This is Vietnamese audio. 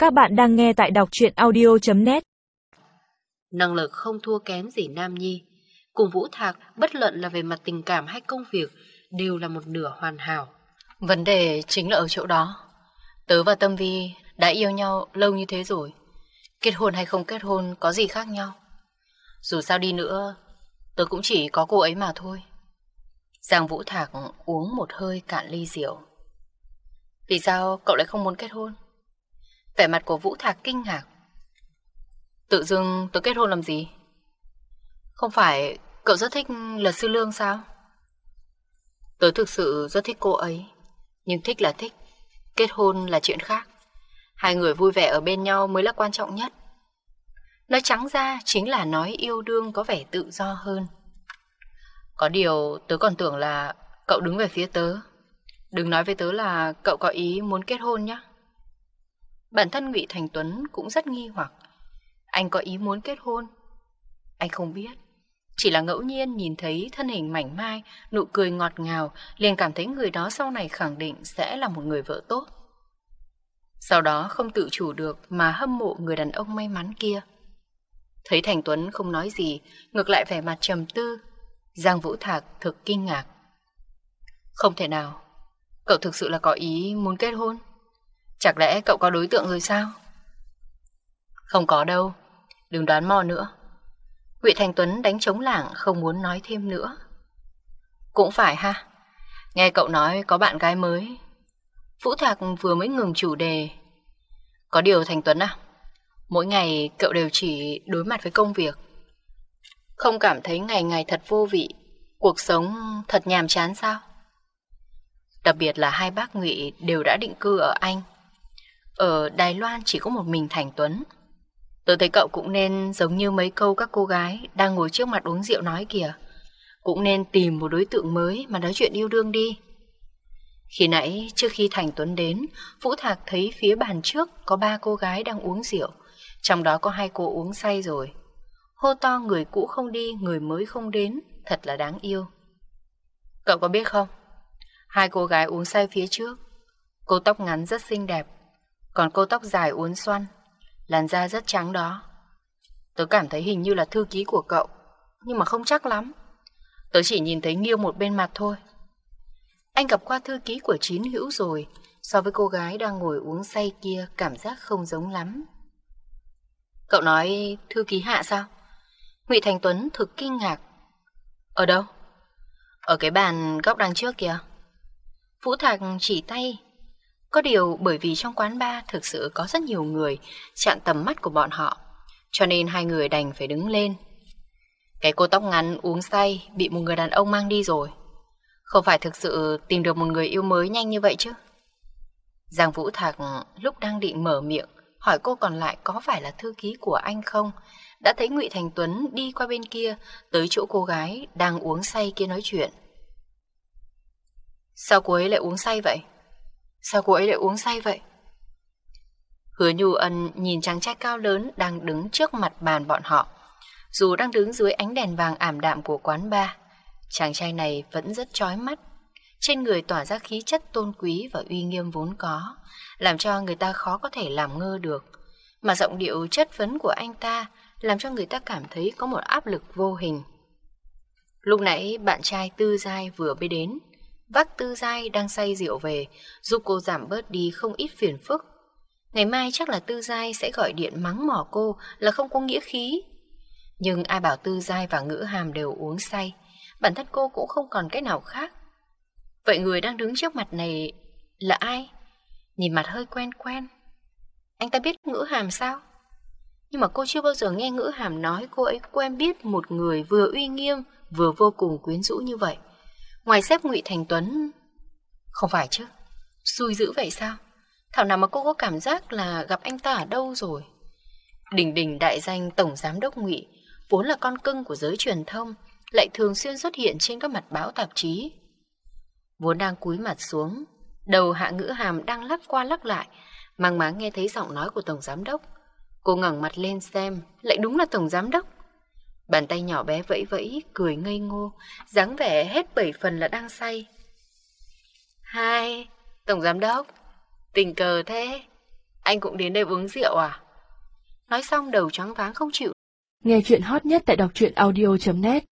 Các bạn đang nghe tại đọc truyện audio.net. Năng lực không thua kém gì Nam Nhi. Cùng Vũ Thạc, bất luận là về mặt tình cảm hay công việc, đều là một nửa hoàn hảo. Vấn đề chính là ở chỗ đó. Tớ và Tâm Vi đã yêu nhau lâu như thế rồi. Kết hôn hay không kết hôn có gì khác nhau. Dù sao đi nữa, tớ cũng chỉ có cô ấy mà thôi. Giang Vũ Thạc uống một hơi cạn ly rượu. Vì sao cậu lại không muốn kết hôn? Vẻ mặt của Vũ Thạc kinh ngạc. Tự dưng tớ kết hôn làm gì? Không phải cậu rất thích Luật Sư Lương sao? Tớ thực sự rất thích cô ấy. Nhưng thích là thích, kết hôn là chuyện khác. Hai người vui vẻ ở bên nhau mới là quan trọng nhất. Nói trắng ra chính là nói yêu đương có vẻ tự do hơn. Có điều tớ còn tưởng là cậu đứng về phía tớ. Đừng nói với tớ là cậu có ý muốn kết hôn nhé. Bản thân Ngụy Thành Tuấn cũng rất nghi hoặc. Anh có ý muốn kết hôn? Anh không biết. Chỉ là ngẫu nhiên nhìn thấy thân hình mảnh mai, nụ cười ngọt ngào, liền cảm thấy người đó sau này khẳng định sẽ là một người vợ tốt. Sau đó không tự chủ được mà hâm mộ người đàn ông may mắn kia. Thấy Thành Tuấn không nói gì, ngược lại vẻ mặt trầm tư, Giang Vũ Thạc thực kinh ngạc. Không thể nào, cậu thực sự là có ý muốn kết hôn? Chẳng lẽ cậu có đối tượng rồi sao? Không có đâu, đừng đoán mò nữa. Ngụy Thành Tuấn đánh trống lảng không muốn nói thêm nữa. Cũng phải ha, nghe cậu nói có bạn gái mới. Vũ Thạc vừa mới ngừng chủ đề. Có điều Thành Tuấn à, mỗi ngày cậu đều chỉ đối mặt với công việc. Không cảm thấy ngày ngày thật vô vị, cuộc sống thật nhàm chán sao? Đặc biệt là hai bác Ngụy đều đã định cư ở Anh. Ở Đài Loan chỉ có một mình Thành Tuấn. Tôi thấy cậu cũng nên giống như mấy câu các cô gái đang ngồi trước mặt uống rượu nói kìa. Cũng nên tìm một đối tượng mới mà nói chuyện yêu đương đi. Khi nãy trước khi Thành Tuấn đến, Vũ Thạc thấy phía bàn trước có 3 cô gái đang uống rượu. Trong đó có 2 cô uống say rồi. Hô to người cũ không đi, người mới không đến, thật là đáng yêu. Cậu có biết không? 2 cô gái uống say phía trước, cô tóc ngắn rất xinh đẹp, còn cô tóc dài uốn xoăn, làn da rất trắng đó. Tớ cảm thấy hình như là thư ký của cậu, nhưng mà không chắc lắm. Tớ chỉ nhìn thấy nghiêng một bên mặt thôi. Anh gặp qua thư ký của Chín Hữu rồi, so với cô gái đang ngồi uống say kia cảm giác không giống lắm. Cậu nói thư ký Hạ sao? Ngụy Thành Tuấn thực kinh ngạc. Ở đâu? Ở cái bàn góc đằng trước kìa. Vũ Thạc chỉ tay. Có điều bởi vì trong quán bar thực sự có rất nhiều người chặn tầm mắt của bọn họ, cho nên hai người đành phải đứng lên. Cái cô tóc ngắn uống say bị một người đàn ông mang đi rồi. Không phải thực sự tìm được một người yêu mới nhanh như vậy chứ? Giang Vũ Thạc lúc đang định mở miệng hỏi cô còn lại có phải là thư ký của anh không, đã thấy Ngụy Thành Tuấn đi qua bên kia tới chỗ cô gái đang uống say kia nói chuyện. Sao cô ấy lại uống say vậy? Sao cô ấy lại uống say vậy? Hứa Nhu Ân nhìn chàng trai cao lớn đang đứng trước mặt bàn bọn họ. Dù đang đứng dưới ánh đèn vàng ảm đạm của quán bar, chàng trai này vẫn rất chói mắt. Trên người tỏa ra khí chất tôn quý và uy nghiêm vốn có, làm cho người ta khó có thể làm ngơ được. Mà giọng điệu chất vấn của anh ta làm cho người ta cảm thấy có một áp lực vô hình. Lúc nãy bạn trai Tư Giai vừa mới đến, vác Tư Giai đang say rượu về, giúp cô giảm bớt đi không ít phiền phức. Ngày mai chắc là Tư Giai sẽ gọi điện mắng mỏ cô là không có nghĩa khí. Nhưng ai bảo Tư Giai và Ngữ Hàm đều uống say, bản thân cô cũng không còn cách nào khác. Vậy người đang đứng trước mặt này là ai? Nhìn mặt hơi quen quen. Anh ta biết Ngữ Hàm sao? Nhưng mà cô chưa bao giờ nghe Ngữ Hàm nói cô ấy quen biết một người vừa uy nghiêm vừa vô cùng quyến rũ như vậy. Ngoài sếp Ngụy Thành Tuấn. Không phải chứ, xui dữ vậy sao? Thảo nào mà cô có cảm giác là gặp anh ta ở đâu rồi. Đỉnh đỉnh đại danh Tổng Giám đốc Ngụy, vốn là con cưng của giới truyền thông, lại thường xuyên xuất hiện trên các mặt báo tạp chí. Vốn đang cúi mặt xuống, đầu Hạ Ngữ Hàm đang lắc qua lắc lại, mang máng nghe thấy giọng nói của Tổng Giám đốc. Cô ngẩng mặt lên xem, lại đúng là Tổng Giám đốc. Bàn tay nhỏ bé vẫy vẫy, cười ngây ngô, dáng vẻ hết 7 phần là đang say. Hai, Tổng Giám đốc, tình cờ thế. Anh cũng đến đây uống rượu à? Nói xong đầu choáng váng không chịu. Nghe chuyện hot nhất tại đọc truyện audio.net